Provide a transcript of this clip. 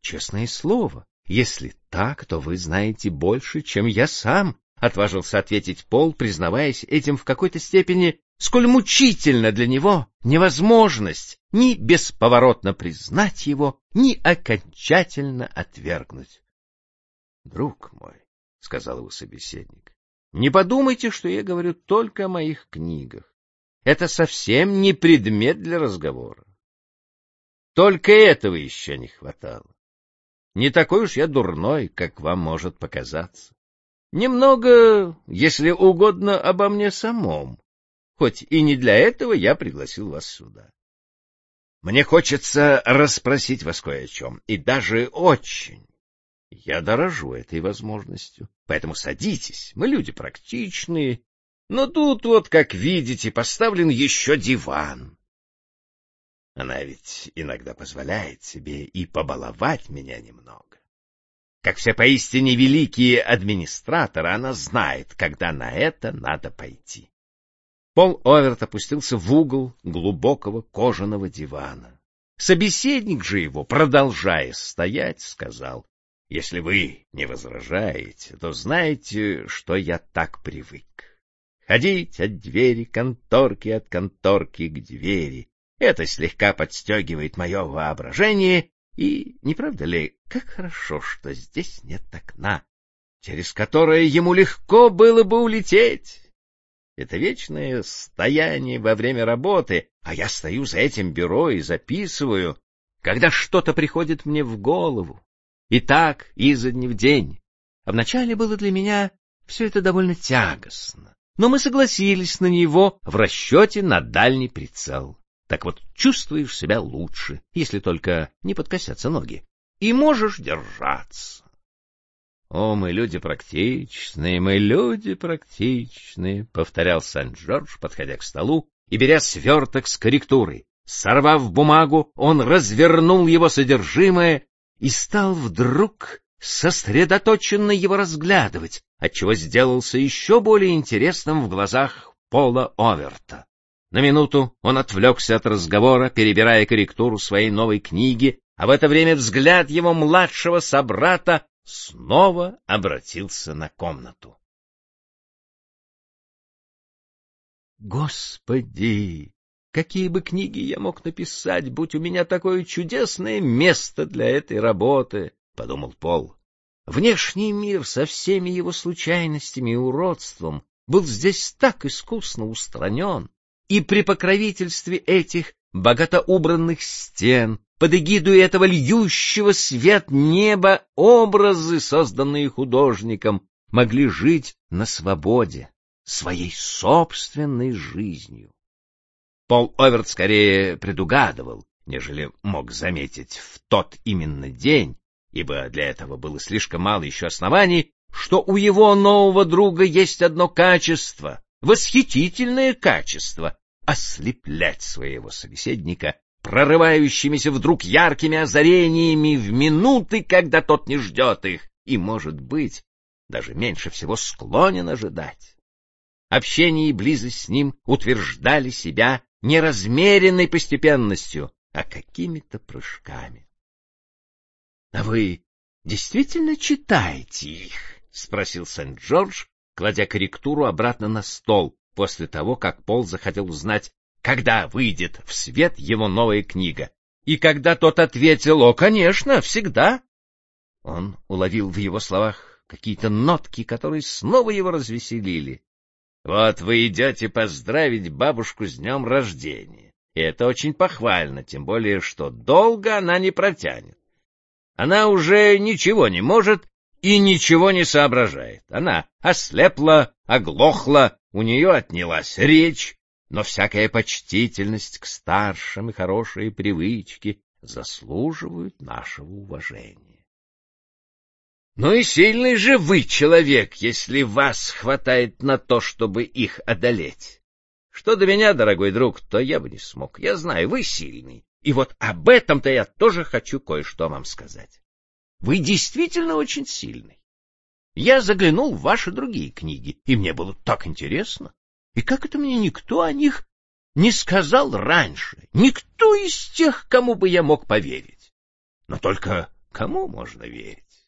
честное слово, если так, то вы знаете больше, чем я сам, — отважился ответить Пол, признаваясь этим в какой-то степени, сколь мучительно для него невозможность ни бесповоротно признать его, ни окончательно отвергнуть. — Друг мой, — сказал его собеседник, — не подумайте, что я говорю только о моих книгах. Это совсем не предмет для разговора. Только этого еще не хватало. Не такой уж я дурной, как вам может показаться. Немного, если угодно, обо мне самом, хоть и не для этого я пригласил вас сюда. Мне хочется расспросить вас кое о чем, и даже очень. Я дорожу этой возможностью, поэтому садитесь, мы люди практичные, но тут вот, как видите, поставлен еще диван. Она ведь иногда позволяет себе и побаловать меня немного. Как все поистине великие администраторы, она знает, когда на это надо пойти. Пол Оверт опустился в угол глубокого кожаного дивана. Собеседник же его, продолжая стоять, сказал: — Если вы не возражаете, то знаете, что я так привык. Ходить от двери конторки, от конторки к двери. Это слегка подстегивает мое воображение, и, не правда ли, как хорошо, что здесь нет окна, через которое ему легко было бы улететь. Это вечное стояние во время работы, а я стою за этим бюро и записываю, когда что-то приходит мне в голову. И так, изо дня в день. А вначале было для меня все это довольно тягостно, но мы согласились на него в расчете на дальний прицел. Так вот, чувствуешь себя лучше, если только не подкосятся ноги, и можешь держаться. «О, мы люди практичные, — повторял Сент-Джордж, подходя к столу и беря сверток с корректурой. Сорвав бумагу, он развернул его содержимое и стал вдруг сосредоточенно его разглядывать, отчего сделался еще более интересным в глазах Пола Оверта. На минуту он отвлекся от разговора, перебирая корректуру своей новой книги, а в это время взгляд его младшего собрата снова обратился на комнату. «Господи, какие бы книги я мог написать, будь у меня такое чудесное место для этой работы!» — подумал Пол. Внешний мир со всеми его случайностями и уродством был здесь так искусно устранен, и при покровительстве этих богато убранных стен, под эгидой этого льющего свет неба, образы, созданные художником, могли жить на свободе, своей собственной жизнью. Пол Оверт скорее предугадывал, нежели мог заметить в тот именно день, ибо для этого было слишком мало еще оснований, что у его нового друга есть одно качество, восхитительное качество — ослеплять своего собеседника прорывающимися вдруг яркими озарениями в минуты, когда тот не ждет их и, может быть, даже меньше всего склонен ожидать. Общение и близость с ним утверждали себя не размеренной постепенностью, а какими-то прыжками. — А вы действительно читаете их? — спросил Сент-Джордж, кладя корректуру обратно на стол, после того, как Пол захотел узнать, когда выйдет в свет его новая книга. И когда тот ответил: «О, конечно, всегда», он уловил в его словах какие-то нотки, которые снова его развеселили. «Вот вы идете поздравить бабушку с днем рождения, и это очень похвально, тем более, что долго она не протянет. Она уже ничего не может и ничего не соображает. Она ослепла, оглохла, у нее отнялась речь, но всякая почтительность к старшим и хорошие привычки заслуживают нашего уважения. Ну и сильный же вы человек, если вас хватает на то, чтобы их одолеть. Что до меня, дорогой друг, то я бы не смог. Я знаю, вы сильный, и вот об этом-то я тоже хочу кое-что вам сказать. Вы действительно очень сильный. Я заглянул в ваши другие книги, и мне было так интересно. И как это мне никто о них не сказал раньше? Никто из тех, кому бы я мог поверить. Но только Кому можно верить?